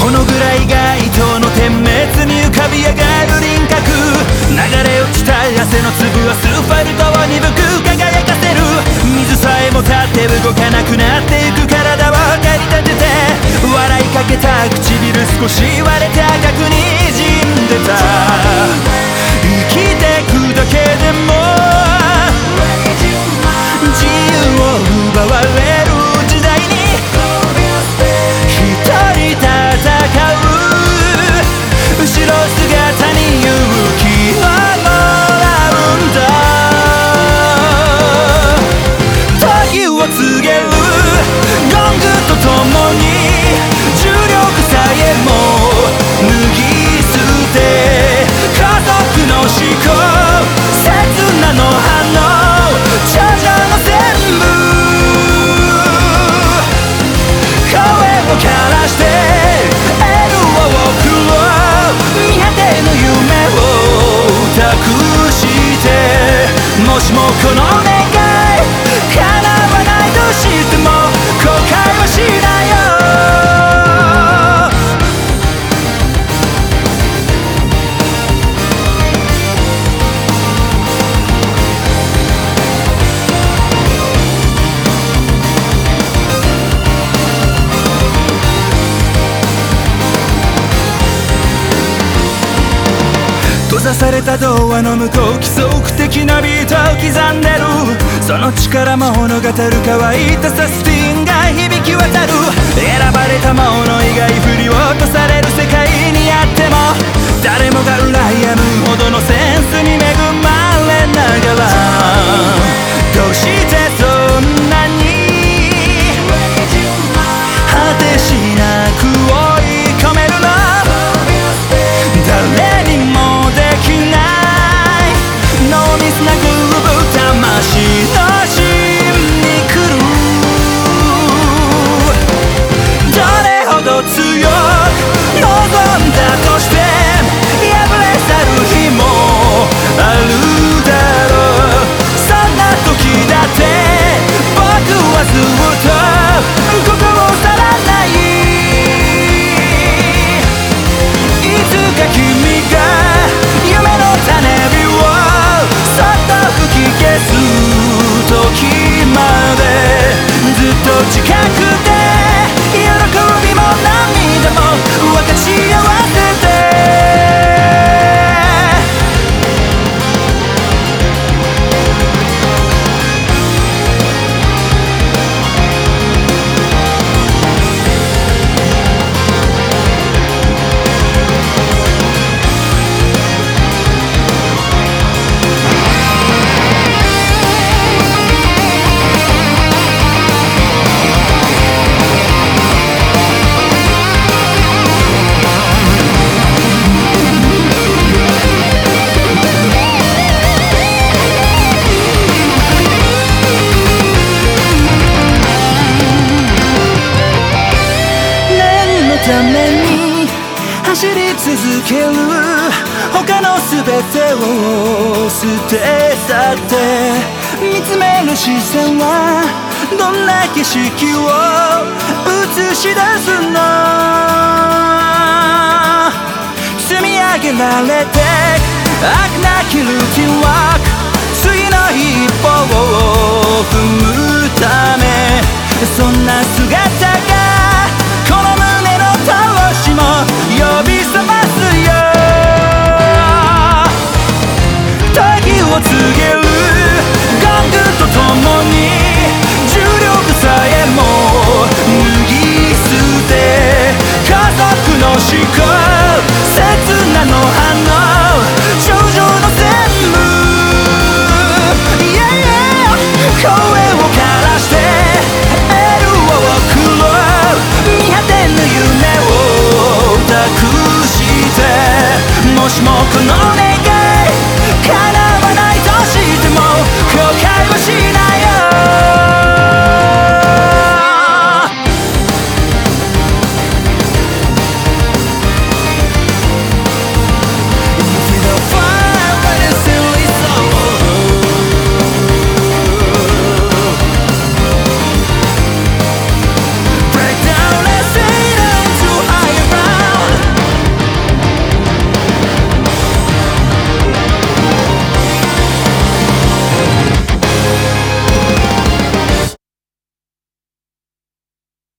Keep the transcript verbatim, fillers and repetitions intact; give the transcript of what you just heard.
ほの暗い街灯の点滅に浮かび上がる輪郭、流れ落ちた汗の粒アスファルトを鈍く輝かせる。水さえも立って動かなくなっていく体を駆り立てて、笑いかけた唇少し割れて赤く滲んでた。生きてくだけでも自由を奪われる時代に一人戦う後ろ姿に勇気をもらうんだ。時を告げるゴングとともに重力さえも脱ぎ捨て、家族の思考刹那の反応頂上の全部声を枯らしてエールを送ろう。見果ての夢を託して、もしもこの願い叶わないとしても後悔はしないよ。閉ざされたドアの向こう規則的なビートを刻んでる。その力も物語る乾いたサスティンが響き渡る。選ばれた者以外振り落とされる世界にあっても、誰もが羨むほどのセンスに恵まれながら、どうしてそんなに果てしなく追い込めるの。誰にもできないノーミスなグルーヴ、魂の芯に来る。どれほど強く望んだとして破れ去る日もあるだろう。そんな時だって僕はずっとここを去らない。いつか君が夢の種火をそっと吹き消す時まで、ずっと近くで喜びも涙も分かち合わせて。ために走り続ける、他の全てを捨て去って見つめる視線はどんな景色を映し出すの。積み上げられて飽くなきルーティンワーク、次の一歩を踏むため、そんな姿がこの胸の闘志も呼び覚ますよ。時を告げるゴングとともに重力さえも脱ぎ捨て、家族の思考